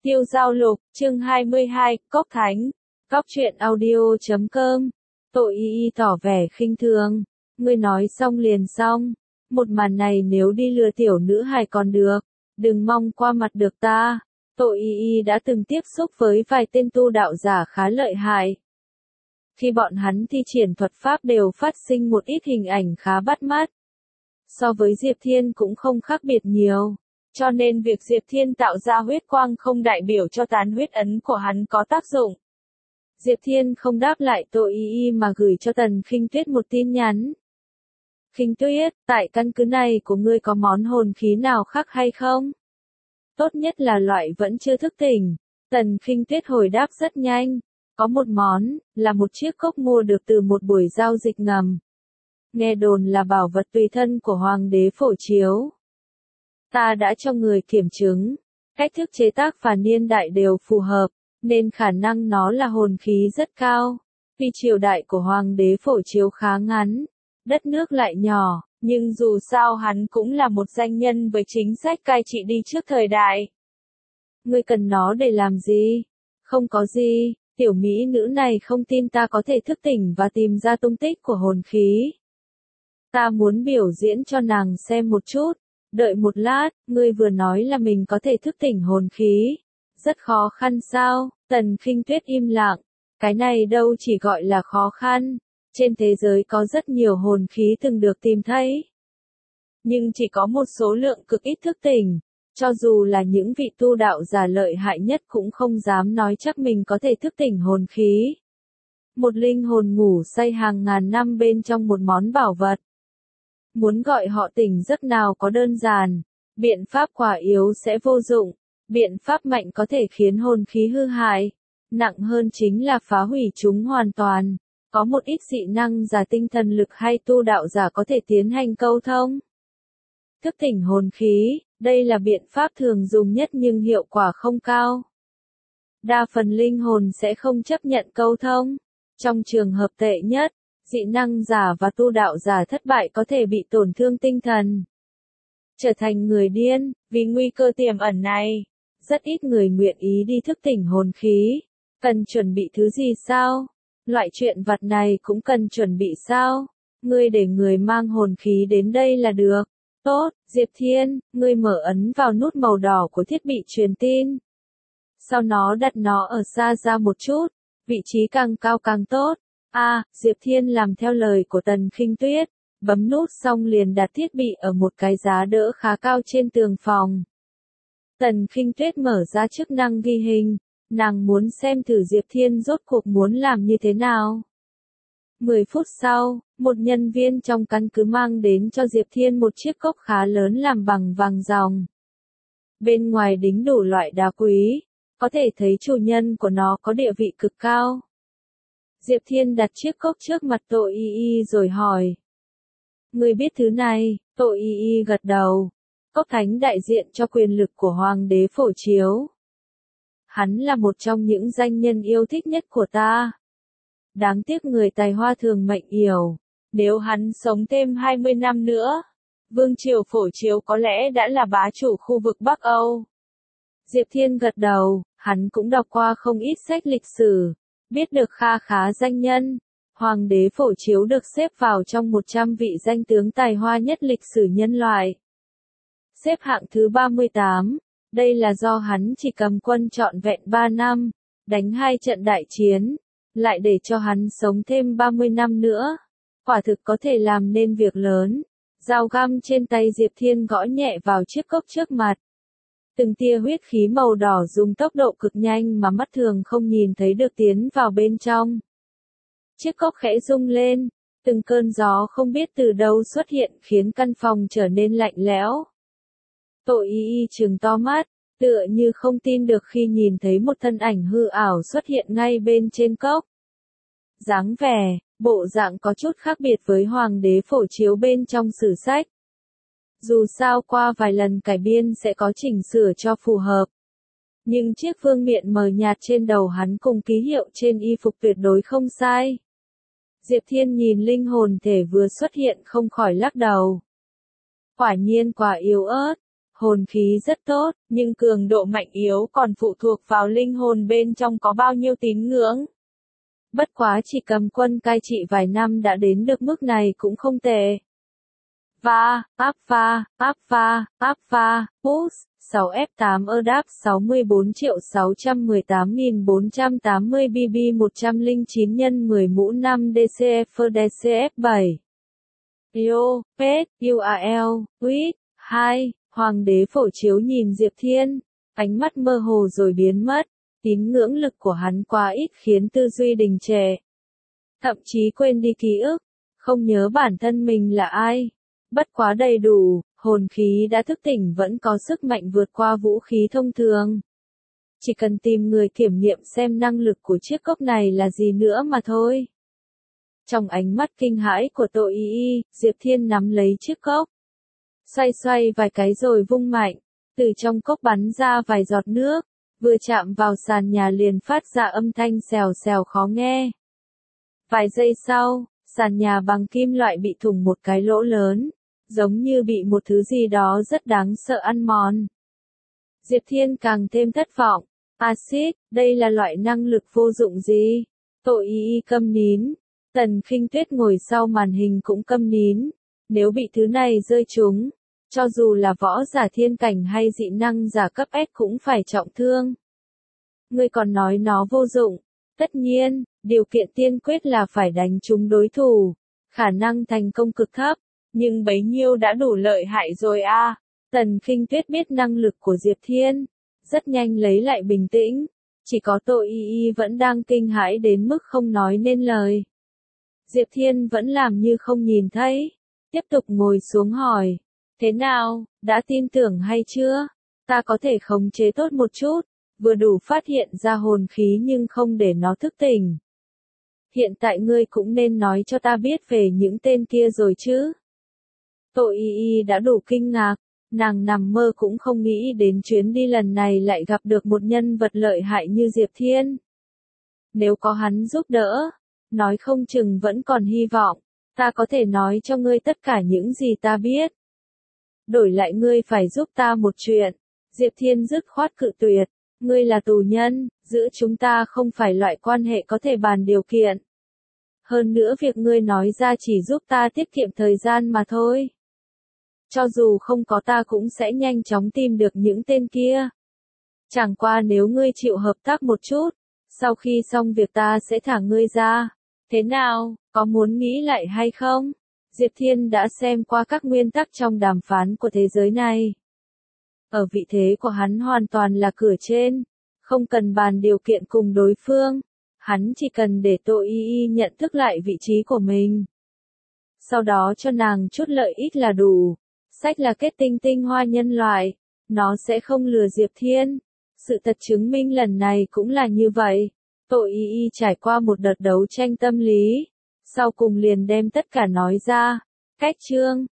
Tiêu Giao Lục, chương 22, Cốc Thánh. Cóc truyện audio.com. Tội y tỏ vẻ khinh thường. Ngươi nói xong liền xong. Một màn này nếu đi lừa tiểu nữ hài còn được. Đừng mong qua mặt được ta. Tội y đã từng tiếp xúc với vài tên tu đạo giả khá lợi hại. Khi bọn hắn thi triển thuật pháp đều phát sinh một ít hình ảnh khá bắt mắt. So với Diệp Thiên cũng không khác biệt nhiều. Cho nên việc Diệp Thiên tạo ra huyết quang không đại biểu cho tán huyết ấn của hắn có tác dụng. Diệp Thiên không đáp lại Tội y mà gửi cho Tần Khinh Tuyết một tin nhắn. Khinh Tuyết, tại căn cứ này của ngươi có món hồn khí nào khác hay không? Tốt nhất là loại vẫn chưa thức tỉnh. Tần Khinh Tuyết hồi đáp rất nhanh. Có một món, là một chiếc cốc mua được từ một buổi giao dịch ngầm. Nghe đồn là bảo vật tùy thân của Hoàng đế Phổ Chiếu. Ta đã cho người kiểm chứng, cách thức chế tác và niên đại đều phù hợp, nên khả năng nó là hồn khí rất cao. Vì triều đại của Hoàng đế Phổ Chiếu khá ngắn, đất nước lại nhỏ, nhưng dù sao hắn cũng là một danh nhân với chính sách cai trị đi trước thời đại. Ngươi cần nó để làm gì? Không có gì, tiểu mỹ nữ này không tin ta có thể thức tỉnh và tìm ra tung tích của hồn khí. Ta muốn biểu diễn cho nàng xem một chút. Đợi một lát, ngươi vừa nói là mình có thể thức tỉnh hồn khí. Rất khó khăn sao? Tần Khinh Tuyết im lặng. Cái này đâu chỉ gọi là khó khăn. Trên thế giới có rất nhiều hồn khí từng được tìm thấy. Nhưng chỉ có một số lượng cực ít thức tỉnh. Cho dù là những vị tu đạo giả lợi hại nhất cũng không dám nói chắc mình có thể thức tỉnh hồn khí. Một linh hồn ngủ say hàng ngàn năm bên trong một món bảo vật. Muốn gọi họ tỉnh giấc nào có đơn giản, biện pháp quả yếu sẽ vô dụng, biện pháp mạnh có thể khiến hồn khí hư hại, nặng hơn chính là phá hủy chúng hoàn toàn. Có một ít dị năng giả tinh thần lực hay tu đạo giả có thể tiến hành câu thông. Thức tỉnh hồn khí, đây là biện pháp thường dùng nhất nhưng hiệu quả không cao. Đa phần linh hồn sẽ không chấp nhận câu thông. Trong trường hợp tệ nhất, dị năng giả và tu đạo giả thất bại có thể bị tổn thương tinh thần. Trở thành người điên, vì nguy cơ tiềm ẩn này. Rất ít người nguyện ý đi thức tỉnh hồn khí. Cần chuẩn bị thứ gì sao? Loại chuyện vặt này cũng cần chuẩn bị sao? Ngươi để người mang hồn khí đến đây là được. Tốt, Diệp Thiên, ngươi mở ấn vào nút màu đỏ của thiết bị truyền tin. Sau đó đặt nó ở xa ra một chút, vị trí càng cao càng tốt. Diệp Thiên làm theo lời của Tần Khinh Tuyết, bấm nút xong liền đặt thiết bị ở một cái giá đỡ khá cao trên tường phòng. Tần Khinh Tuyết mở ra chức năng ghi hình, nàng muốn xem thử Diệp Thiên rốt cuộc muốn làm như thế nào. 10 phút sau, một nhân viên trong căn cứ mang đến cho Diệp Thiên một chiếc cốc khá lớn làm bằng vàng ròng. Bên ngoài đính đủ loại đá quý, có thể thấy chủ nhân của nó có địa vị cực cao. Diệp Thiên đặt chiếc cốc trước mặt Tội y rồi hỏi. Ngươi biết thứ này? Tội y gật đầu. Cốc Thánh đại diện cho quyền lực của Hoàng đế Phổ Chiếu. Hắn là một trong những danh nhân yêu thích nhất của ta. Đáng tiếc người tài hoa thường mệnh yểu. Nếu hắn sống thêm 20 năm nữa, Vương triều Phổ Chiếu có lẽ đã là bá chủ khu vực Bắc Âu. Diệp Thiên gật đầu, hắn cũng đọc qua không ít sách lịch sử. Biết được kha khá danh nhân, Hoàng đế Phổ Chiếu được xếp vào trong 100 vị danh tướng tài hoa nhất lịch sử nhân loại. Xếp hạng thứ 38, đây là do hắn chỉ cầm quân trọn vẹn 3 năm, đánh 2 trận đại chiến, lại để cho hắn sống thêm 30 năm nữa. Quả thực có thể làm nên việc lớn. Dao găm trên tay Diệp Thiên gõ nhẹ vào chiếc cốc trước mặt. Từng tia huyết khí màu đỏ dùng tốc độ cực nhanh mà mắt thường không nhìn thấy được tiến vào bên trong. Chiếc cốc khẽ rung lên, từng cơn gió không biết từ đâu xuất hiện khiến căn phòng trở nên lạnh lẽo. Tội y trừng to mắt, tựa như không tin được khi nhìn thấy một thân ảnh hư ảo xuất hiện ngay bên trên cốc. Dáng vẻ, bộ dạng có chút khác biệt với Hoàng đế Phổ Chiếu bên trong sử sách. Dù sao qua vài lần cải biên sẽ có chỉnh sửa cho phù hợp. Nhưng chiếc vương miện mờ nhạt trên đầu hắn cùng ký hiệu trên y phục tuyệt đối không sai. Diệp Thiên nhìn linh hồn thể vừa xuất hiện không khỏi lắc đầu. Quả nhiên quả yếu ớt, hồn khí rất tốt, nhưng cường độ mạnh yếu còn phụ thuộc vào linh hồn bên trong có bao nhiêu tín ngưỡng. Bất quá chỉ cầm quân cai trị vài năm đã đến được mức này cũng không tệ. Push, 6F8 EDAP 64.618.480 BB 109 x 10 mũ 5 DCF DCF 7. Yo, Pet, UAL, Quýt, 2, Hoàng đế phổ chiếu nhìn Diệp Thiên, ánh mắt mơ hồ rồi biến mất, tín ngưỡng lực của hắn quá ít khiến tư duy đình trệ. Thậm chí quên đi ký ức, không nhớ bản thân mình là ai. Bất quá đầy đủ, hồn khí đã thức tỉnh vẫn có sức mạnh vượt qua vũ khí thông thường. Chỉ cần tìm người kiểm nghiệm xem năng lực của chiếc cốc này là gì nữa mà thôi. Trong ánh mắt kinh hãi của Tô Y Y, Diệp Thiên nắm lấy chiếc cốc. Xoay xoay vài cái rồi vung mạnh, từ trong cốc bắn ra vài giọt nước, vừa chạm vào sàn nhà liền phát ra âm thanh xèo xèo khó nghe. Vài giây sau, sàn nhà bằng kim loại bị thủng một cái lỗ lớn, giống như bị một thứ gì đó rất đáng sợ ăn mòn. Diệp Thiên càng thêm thất vọng. Axit, đây là loại năng lực vô dụng gì? Tô Y Y câm nín. Tần Khinh Tuyết ngồi sau màn hình cũng câm nín. Nếu bị thứ này rơi trúng, cho dù là võ giả thiên cảnh hay dị năng giả cấp S cũng phải trọng thương. Ngươi còn nói nó vô dụng. Tất nhiên, điều kiện tiên quyết là phải đánh trúng đối thủ. Khả năng thành công cực thấp, nhưng bấy nhiêu đã đủ lợi hại rồi à. Tần Khinh Tuyết biết năng lực của Diệp Thiên, rất nhanh lấy lại bình tĩnh. Chỉ có Tô Y Y vẫn đang kinh hãi đến mức không nói nên lời. Diệp Thiên vẫn làm như không nhìn thấy, tiếp tục ngồi xuống hỏi. Thế nào, đã tin tưởng hay chưa? Ta có thể khống chế tốt một chút, vừa đủ phát hiện ra hồn khí nhưng không để nó thức tỉnh. Hiện tại ngươi cũng nên nói cho ta biết về những tên kia rồi chứ. Tô Y Y đã đủ kinh ngạc, nàng nằm mơ cũng không nghĩ đến chuyến đi lần này lại gặp được một nhân vật lợi hại như Diệp Thiên. Nếu có hắn giúp đỡ, nói không chừng vẫn còn hy vọng, ta có thể nói cho ngươi tất cả những gì ta biết. Đổi lại ngươi phải giúp ta một chuyện. Diệp Thiên dứt khoát cự tuyệt, ngươi là tù nhân, giữa chúng ta không phải loại quan hệ có thể bàn điều kiện. Hơn nữa việc ngươi nói ra chỉ giúp ta tiết kiệm thời gian mà thôi. Cho dù không có ta cũng sẽ nhanh chóng tìm được những tên kia. Chẳng qua nếu ngươi chịu hợp tác một chút, sau khi xong việc ta sẽ thả ngươi ra. Thế nào, có muốn nghĩ lại hay không? Diệp Thiên đã xem qua các nguyên tắc trong đàm phán của thế giới này. Ở vị thế của hắn hoàn toàn là cửa trên, không cần bàn điều kiện cùng đối phương. Hắn chỉ cần để Tô Y Y nhận thức lại vị trí của mình. Sau đó cho nàng chút lợi ích là đủ. Sách là kết tinh tinh hoa nhân loại, nó sẽ không lừa Diệp Thiên. Sự thật chứng minh lần này cũng là như vậy. Tô Y Y trải qua một đợt đấu tranh tâm lý, sau cùng liền đem tất cả nói ra. Cách chương